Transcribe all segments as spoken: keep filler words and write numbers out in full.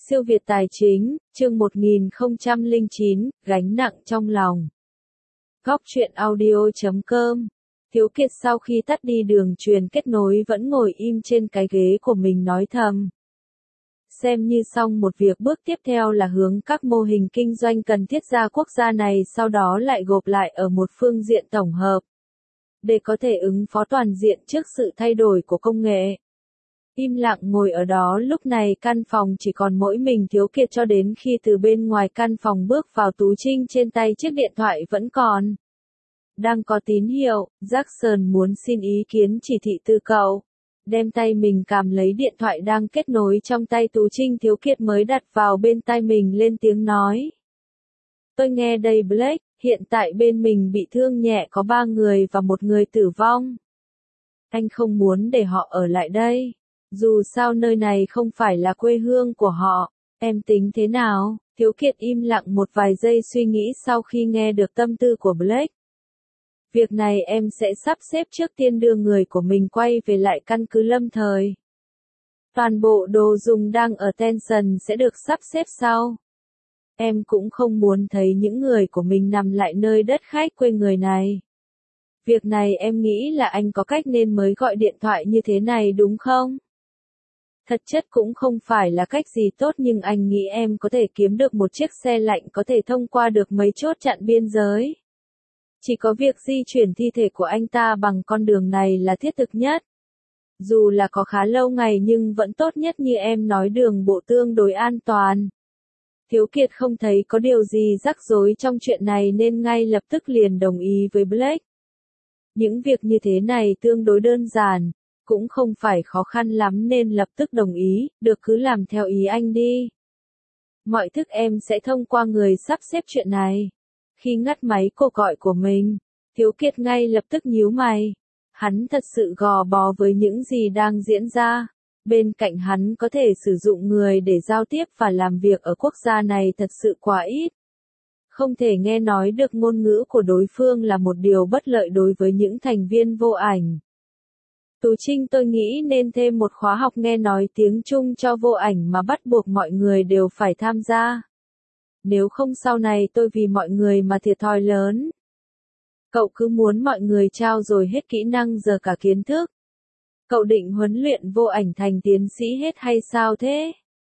Siêu Việt Tài Chính, chương một nghìn không trăm lẻ chín, gánh nặng trong lòng. Góc truyện audio chấm com. Thiếu Kiệt sau khi tắt đi đường truyền kết nối vẫn ngồi im trên cái ghế của mình nói thầm. Xem như xong một việc, bước tiếp theo là hướng các mô hình kinh doanh cần thiết ra quốc gia này, sau đó lại gộp lại ở một phương diện tổng hợp, để có thể ứng phó toàn diện trước sự thay đổi của công nghệ. Im lặng ngồi ở đó, lúc này căn phòng chỉ còn mỗi mình Thiếu Kiệt cho đến khi từ bên ngoài căn phòng bước vào Tú Trinh, trên tay chiếc điện thoại vẫn còn đang có tín hiệu. Jackson muốn xin ý kiến chỉ thị từ cậu. Đem tay mình cầm lấy điện thoại đang kết nối trong tay Tú Trinh, Thiếu Kiệt mới đặt vào bên tai mình lên tiếng nói. Tôi nghe đây Blake, hiện tại bên mình bị thương nhẹ có ba người và một người tử vong. Anh không muốn để họ ở lại đây. Dù sao nơi này không phải là quê hương của họ. Em tính thế nào? Thiếu Kiệt im lặng một vài giây suy nghĩ sau khi nghe được tâm tư của Blake. Việc này em sẽ sắp xếp, trước tiên đưa người của mình quay về lại căn cứ lâm thời. Toàn bộ đồ dùng đang ở Tension sẽ được sắp xếp sau. Em cũng không muốn thấy những người của mình nằm lại nơi đất khách quê người này. Việc này em nghĩ là anh có cách nên mới gọi điện thoại như thế này đúng không? Thật chất cũng không phải là cách gì tốt, nhưng anh nghĩ em có thể kiếm được một chiếc xe lạnh có thể thông qua được mấy chốt chặn biên giới. Chỉ có việc di chuyển thi thể của anh ta bằng con đường này là thiết thực nhất. Dù là có khá lâu ngày nhưng vẫn tốt nhất, như em nói, đường bộ tương đối an toàn. Thiếu Kiệt không thấy có điều gì rắc rối trong chuyện này nên ngay lập tức liền đồng ý với Blake. Những việc như thế này tương đối đơn giản, cũng không phải khó khăn lắm nên lập tức đồng ý, được, cứ làm theo ý anh đi. Mọi thứ em sẽ thông qua người sắp xếp chuyện này. Khi ngắt máy cuộc gọi của mình, Thiếu Kiệt ngay lập tức nhíu mày. Hắn thật sự gò bó với những gì đang diễn ra. Bên cạnh hắn có thể sử dụng người để giao tiếp và làm việc ở quốc gia này thật sự quá ít. Không thể nghe nói được ngôn ngữ của đối phương là một điều bất lợi đối với những thành viên vô ảnh. Tú Trinh, tôi nghĩ nên thêm một khóa học nghe nói tiếng Trung cho vô ảnh mà bắt buộc mọi người đều phải tham gia. Nếu không sau này tôi vì mọi người mà thiệt thòi lớn. Cậu cứ muốn mọi người trao dồi hết kỹ năng giờ cả kiến thức. Cậu định huấn luyện vô ảnh thành tiến sĩ hết hay sao thế?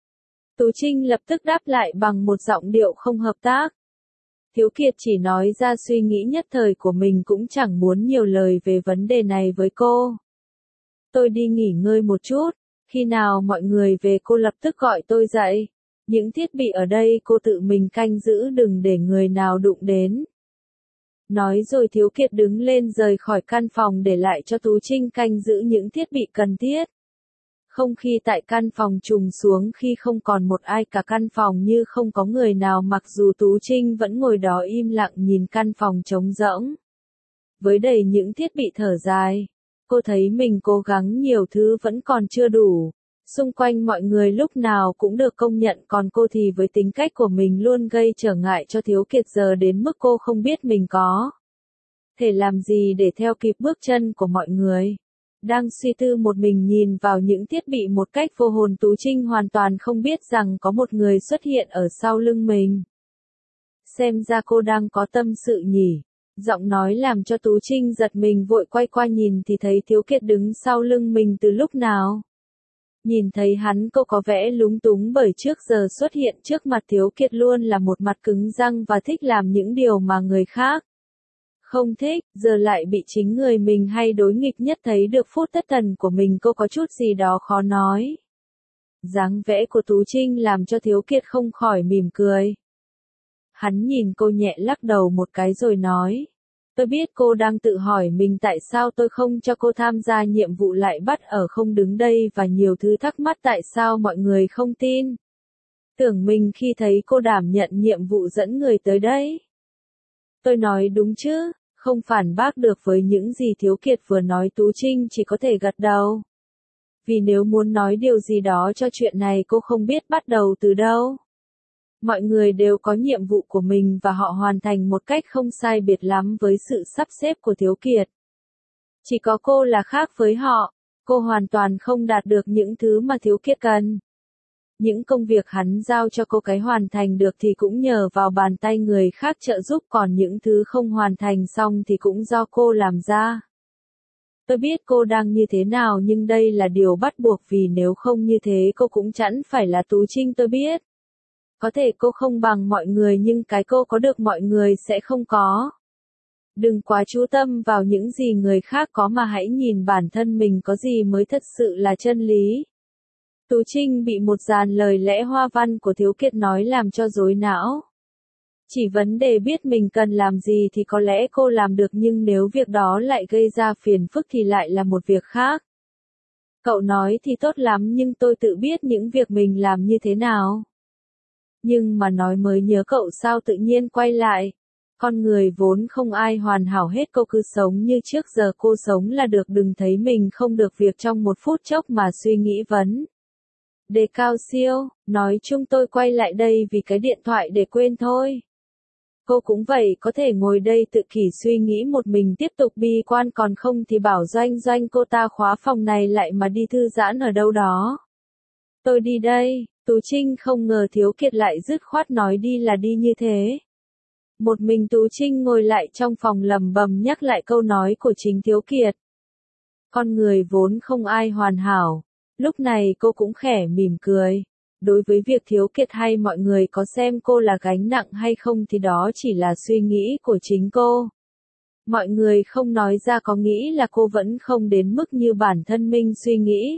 Tú Trinh lập tức đáp lại bằng một giọng điệu không hợp tác. Thiếu Kiệt chỉ nói ra suy nghĩ nhất thời của mình, cũng chẳng muốn nhiều lời về vấn đề này với cô. Tôi đi nghỉ ngơi một chút, khi nào mọi người về cô lập tức gọi tôi dậy. Những thiết bị ở đây cô tự mình canh giữ, đừng để người nào đụng đến. Nói rồi Thiếu Kiệt đứng lên rời khỏi căn phòng, để lại cho Tú Trinh canh giữ những thiết bị cần thiết. Không khí tại căn phòng trùng xuống khi không còn một ai cả, căn phòng như không có người nào, mặc dù Tú Trinh vẫn ngồi đó im lặng nhìn căn phòng trống rỗng. Với đầy những thiết bị thở dài, cô thấy mình cố gắng nhiều thứ vẫn còn chưa đủ. Xung quanh mọi người lúc nào cũng được công nhận, còn cô thì với tính cách của mình luôn gây trở ngại cho Thiếu Kiệt, giờ đến mức cô không biết mình có thể làm gì để theo kịp bước chân của mọi người. Đang suy tư một mình nhìn vào những thiết bị một cách vô hồn, Tú Trinh hoàn toàn không biết rằng có một người xuất hiện ở sau lưng mình. Xem ra cô đang có tâm sự nhỉ. Giọng nói làm cho Tú Trinh giật mình, vội quay qua nhìn thì thấy Thiếu Kiệt đứng sau lưng mình từ lúc nào. Nhìn thấy hắn, cô có vẻ lúng túng, bởi trước giờ xuất hiện trước mặt Thiếu Kiệt luôn là một mặt cứng răng và thích làm những điều mà người khác không thích, giờ lại bị chính người mình hay đối nghịch nhất thấy được phút thất thần của mình, cô có chút gì đó khó nói. Dáng vẻ của Tú Trinh làm cho Thiếu Kiệt không khỏi mỉm cười. Hắn nhìn cô nhẹ lắc đầu một cái rồi nói. Tôi biết cô đang tự hỏi mình tại sao tôi không cho cô tham gia nhiệm vụ, lại bắt ở không đứng đây, và nhiều thứ thắc mắc tại sao mọi người không tin. Tưởng mình khi thấy cô đảm nhận nhiệm vụ dẫn người tới đây. Tôi nói đúng chứ, không phản bác được với những gì Thiếu Kiệt vừa nói. Tú Trinh chỉ có thể gật đầu. Vì nếu muốn nói điều gì đó cho chuyện này, cô không biết bắt đầu từ đâu. Mọi người đều có nhiệm vụ của mình và họ hoàn thành một cách không sai biệt lắm với sự sắp xếp của Thiếu Kiệt. Chỉ có cô là khác với họ, cô hoàn toàn không đạt được những thứ mà Thiếu Kiệt cần. Những công việc hắn giao cho cô cái hoàn thành được thì cũng nhờ vào bàn tay người khác trợ giúp, còn những thứ không hoàn thành xong thì cũng do cô làm ra. Tôi biết cô đang như thế nào nhưng đây là điều bắt buộc, vì nếu không như thế cô cũng chẳng phải là Tú Trinh tôi biết. Có thể cô không bằng mọi người nhưng cái cô có được mọi người sẽ không có. Đừng quá chú tâm vào những gì người khác có mà hãy nhìn bản thân mình có gì mới thật sự là chân lý. Tú Trinh bị một dàn lời lẽ hoa văn của Thiếu Kiệt nói làm cho rối não. Chỉ vấn đề biết mình cần làm gì thì có lẽ cô làm được, nhưng nếu việc đó lại gây ra phiền phức thì lại là một việc khác. Cậu nói thì tốt lắm nhưng tôi tự biết những việc mình làm như thế nào. Nhưng mà nói mới nhớ cậu sao tự nhiên quay lại. Con người vốn không ai hoàn hảo hết, cô cứ sống như trước giờ cô sống là được, đừng thấy mình không được việc trong một phút chốc mà suy nghĩ vấn đề cao siêu. Nói chung tôi quay lại đây vì cái điện thoại để quên thôi. Cô cũng vậy, có thể ngồi đây tự kỷ suy nghĩ một mình tiếp tục bi quan, còn không thì bảo Doanh Doanh cô ta khóa phòng này lại mà đi thư giãn ở đâu đó. Tôi đi đây. Tú Trinh không ngờ Thiếu Kiệt lại dứt khoát nói đi là đi như thế. Một mình Tú Trinh ngồi lại trong phòng lẩm bẩm nhắc lại câu nói của chính Thiếu Kiệt. Con người vốn không ai hoàn hảo. Lúc này cô cũng khẽ mỉm cười. Đối với việc Thiếu Kiệt hay mọi người có xem cô là gánh nặng hay không thì đó chỉ là suy nghĩ của chính cô. Mọi người không nói ra có nghĩ là cô vẫn không đến mức như bản thân mình suy nghĩ.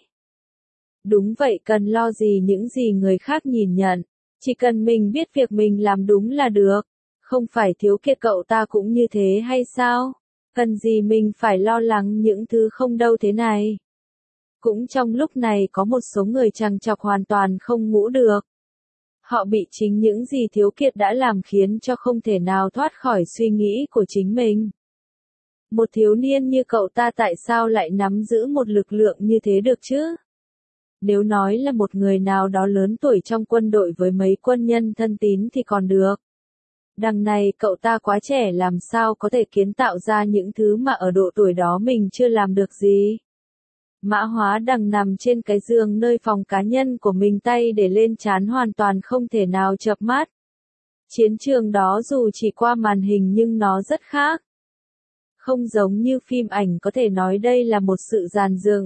Đúng vậy, cần lo gì những gì người khác nhìn nhận. Chỉ cần mình biết việc mình làm đúng là được. Không phải Thiếu Kiệt cậu ta cũng như thế hay sao? Cần gì mình phải lo lắng những thứ không đâu thế này. Cũng trong lúc này có một số người trằn trọc hoàn toàn không ngủ được. Họ bị chính những gì Thiếu Kiệt đã làm khiến cho không thể nào thoát khỏi suy nghĩ của chính mình. Một thiếu niên như cậu ta tại sao lại nắm giữ một lực lượng như thế được chứ? Nếu nói là một người nào đó lớn tuổi trong quân đội với mấy quân nhân thân tín thì còn được. Đằng này cậu ta quá trẻ, làm sao có thể kiến tạo ra những thứ mà ở độ tuổi đó mình chưa làm được gì. Mã Hóa Đằng nằm trên cái giường nơi phòng cá nhân của mình, tay để lên trán hoàn toàn không thể nào chợp mắt. Chiến trường đó dù chỉ qua màn hình nhưng nó rất khác. Không giống như phim ảnh, có thể nói đây là một sự dàn dựng.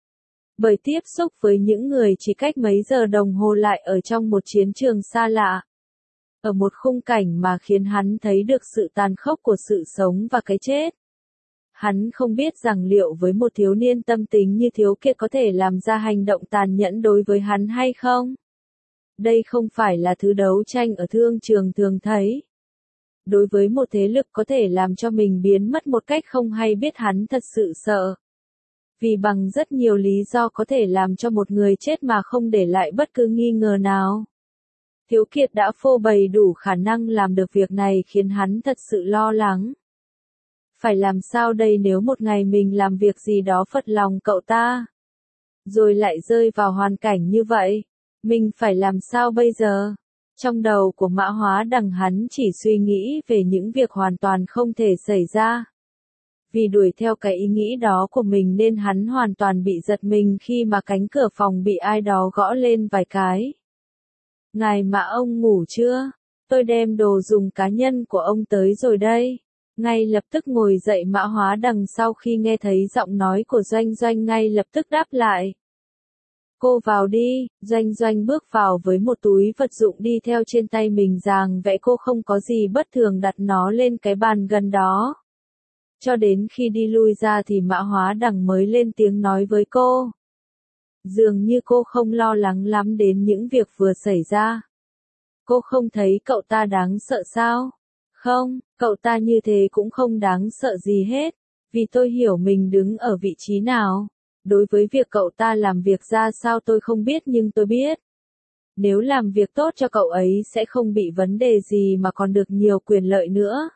Bởi tiếp xúc với những người chỉ cách mấy giờ đồng hồ lại ở trong một chiến trường xa lạ. Ở một khung cảnh mà khiến hắn thấy được sự tàn khốc của sự sống và cái chết. Hắn không biết rằng liệu với một thiếu niên tâm tính như Thiếu Kiệt có thể làm ra hành động tàn nhẫn đối với hắn hay không? Đây không phải là thứ đấu tranh ở thương trường thường thấy. Đối với một thế lực có thể làm cho mình biến mất một cách không hay biết, hắn thật sự sợ. Vì bằng rất nhiều lý do có thể làm cho một người chết mà không để lại bất cứ nghi ngờ nào. Thiếu Kiệt đã phô bày đủ khả năng làm được việc này khiến hắn thật sự lo lắng. Phải làm sao đây nếu một ngày mình làm việc gì đó phật lòng cậu ta? Rồi lại rơi vào hoàn cảnh như vậy. Mình phải làm sao bây giờ? Trong đầu của Mã Hóa Đằng hắn chỉ suy nghĩ về những việc hoàn toàn không thể xảy ra. Vì đuổi theo cái ý nghĩ đó của mình nên hắn hoàn toàn bị giật mình khi mà cánh cửa phòng bị ai đó gõ lên vài cái. Ngài Mã ông ngủ chưa? Tôi đem đồ dùng cá nhân của ông tới rồi đây. Ngay lập tức ngồi dậy, Mã Hóa Đằng sau khi nghe thấy giọng nói của Doanh Doanh ngay lập tức đáp lại. Cô vào đi. Doanh Doanh bước vào với một túi vật dụng đi theo trên tay mình, dàng vẻ cô không có gì bất thường đặt nó lên cái bàn gần đó. Cho đến khi đi lui ra thì Mã Hóa Đằng mới lên tiếng nói với cô. Dường như cô không lo lắng lắm đến những việc vừa xảy ra. Cô không thấy cậu ta đáng sợ sao? Không, cậu ta như thế cũng không đáng sợ gì hết, vì tôi hiểu mình đứng ở vị trí nào. Đối với việc cậu ta làm việc ra sao tôi không biết nhưng tôi biết. Nếu làm việc tốt cho cậu ấy sẽ không bị vấn đề gì mà còn được nhiều quyền lợi nữa.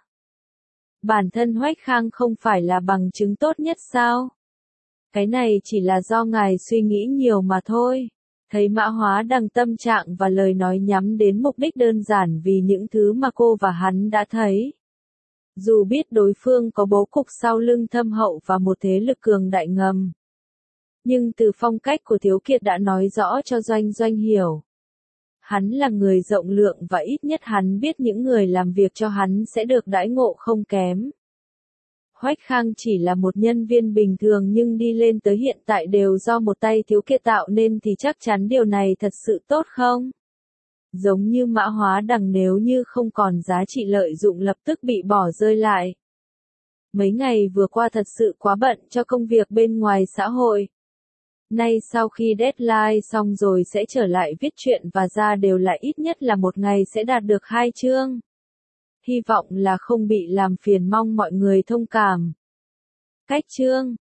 Bản thân Hoách Khang không phải là bằng chứng tốt nhất sao? Cái này chỉ là do ngài suy nghĩ nhiều mà thôi. Thấy Mã Hóa Đằng tâm trạng và lời nói nhắm đến mục đích đơn giản vì những thứ mà cô và hắn đã thấy. Dù biết đối phương có bố cục sau lưng thâm hậu và một thế lực cường đại ngầm. Nhưng từ phong cách của Thiếu Kiệt đã nói rõ cho Doanh Doanh hiểu. Hắn là người rộng lượng và ít nhất hắn biết những người làm việc cho hắn sẽ được đãi ngộ không kém. Hoách Khang chỉ là một nhân viên bình thường nhưng đi lên tới hiện tại đều do một tay Thiếu Kiệt tạo nên thì chắc chắn điều này thật sự tốt không? Giống như mã hóa đằng nếu như không còn giá trị lợi dụng lập tức bị bỏ rơi lại. Mấy ngày vừa qua thật sự quá bận cho công việc bên ngoài xã hội. Nay sau khi deadline xong rồi sẽ trở lại viết truyện và ra đều là ít nhất là một ngày sẽ đạt được hai chương. Hy vọng là không bị làm phiền, mong mọi người thông cảm. Cách chương